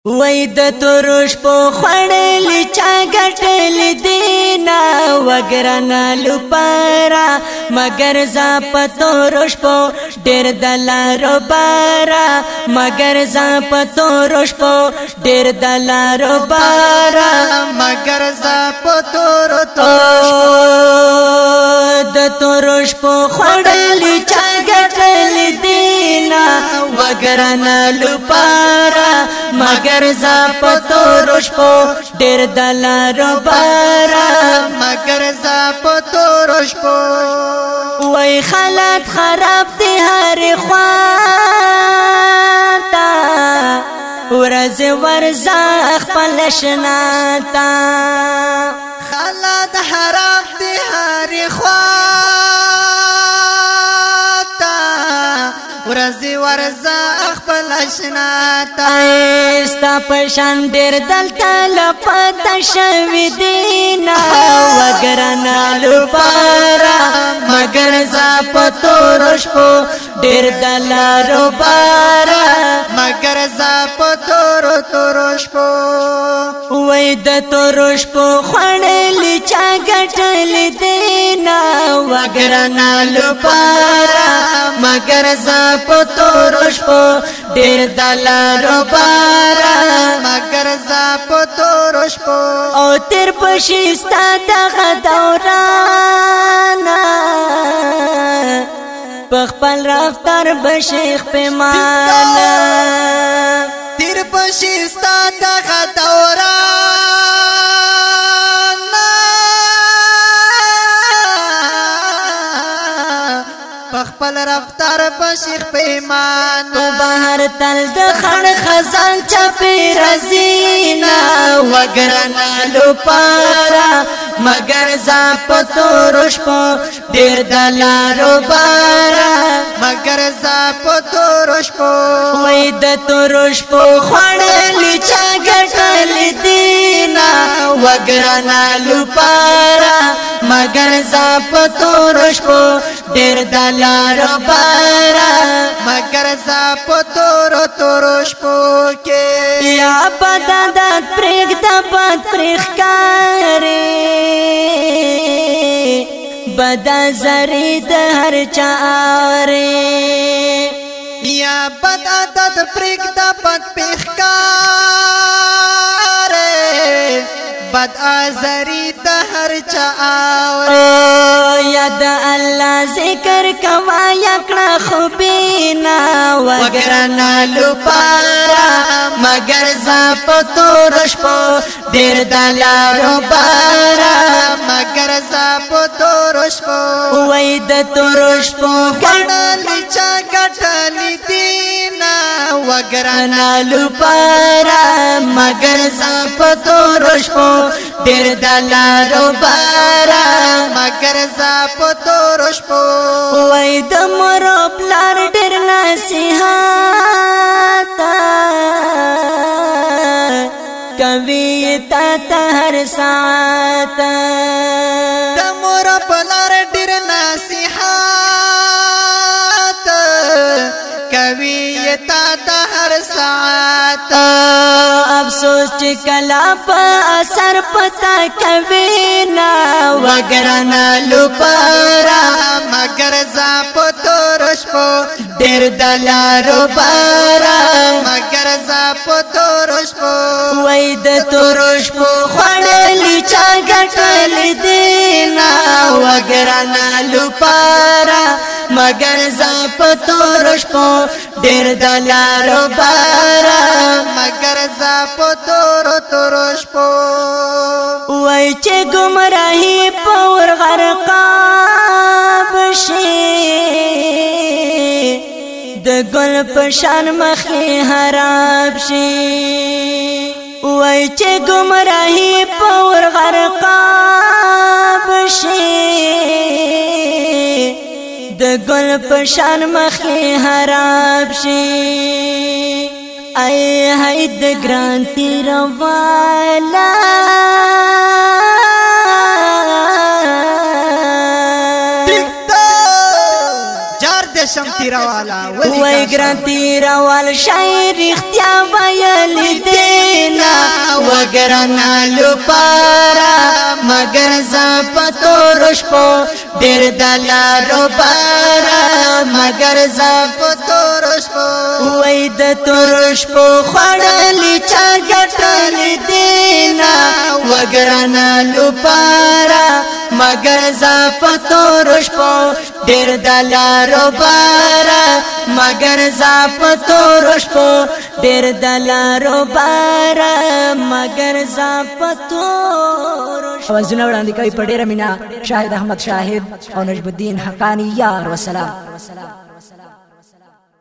وای د تورش په خړل چا ګټل دینا وګرنا لپاره مگر ز په تورش په ډېر دلارو بارا مگر ز په تورش په ډېر دلارو بارا مگر ز په تورش د تورش په خړل چا ګټل دینا وګرنا لپاره مگر ز په تورش په ډېر دلارو بارا مگر ز په تورش په وای حالات خراب دي هر خواتا ورځ ورزا خپل شناتا حالات خراب دي هر خواتا ورځ ورزا خپل شناتا ستا پشان ډېر دلته لپته شوي دینا وګرنا لپاره مگر ز په تورش په ډېر دلارو بارا مگر ز په تورش په وای د تورش په خړل چا ګټل دینا وګرنا لپاره مگر ز په تورش په ډېر دلارو بارا مگر ز په تورش په او تر پښستا دغه دورانا پخپل رفتار بشیخ پیمانا تیر پښستا دغه دورانا پخپل رفتار بشیخ پیمانا بهر تل د خړ خزان چپی رزینا وګرنا لپاره مگر ز په تورش په ډېر دلارو بارا مگر ز په تورش په وای د تورش په خړل چا ګټل دینا وګرنا لپاره مگر ز په تورش په ډېر دلارو بارا مگر ز په تورش په کې یا بدادت پرېګ د بد پرېخکارې بدا زری د هر چاره یا بد عادت پرېګ د بد پېښکارې بد ازری د هر چاره یا د الله ذکر کوا یکړه خوبینا وګرنا لپاره مگر ز په تورش په ډېر دلارو بارا مگر ز په تورش په وای د تورش په ګړل چا ګټل دینا وګرنا لپاره مگر ز په تورش په ډېر دلارو بارا مگر ز په تورش په وای د مرو بلار ډېر نصیحت کوي تا هر ساعت د مور بلار ډېر نصیحت کوي تا هر ساعت افسوس چې کلا په اثر پتا کوي نا وګرنا لپاره مگر ز په تورش په ډېر دلارو بارا مگر ز په تورش په وای د تورش په خړل چا ګټل دینا وګرنا لپاره مگر ز په تورش په ډېر دلارو بارا مگر ز په تورش په وای چې گمراهی پور غرقاب شي د ګل پشان مخې حراب شي وای چې گمراهی پور غرقاب شي د ګل پشان مخې حراب شي ای هاي د ګران تیر والا شم تیرا والا وای ګران تیرا وال شاعر اختیا ویل دې وګرانالو پارا مگر ز پتور شپو ډیر دلارو پارا مگر ز پتور شپو وای د تور شپو خړلې چا ګټلې دینا وګرانالو پارا مگر ز پتور شپو ډیر دلارو پارا مگر ز پتور شپو ډیر دلارو پارا مگر ز پتور اوازونه وړاندې کوي په ډیره مینا شاهد احمد شاهد او نجم الدین حقانی یار وسلام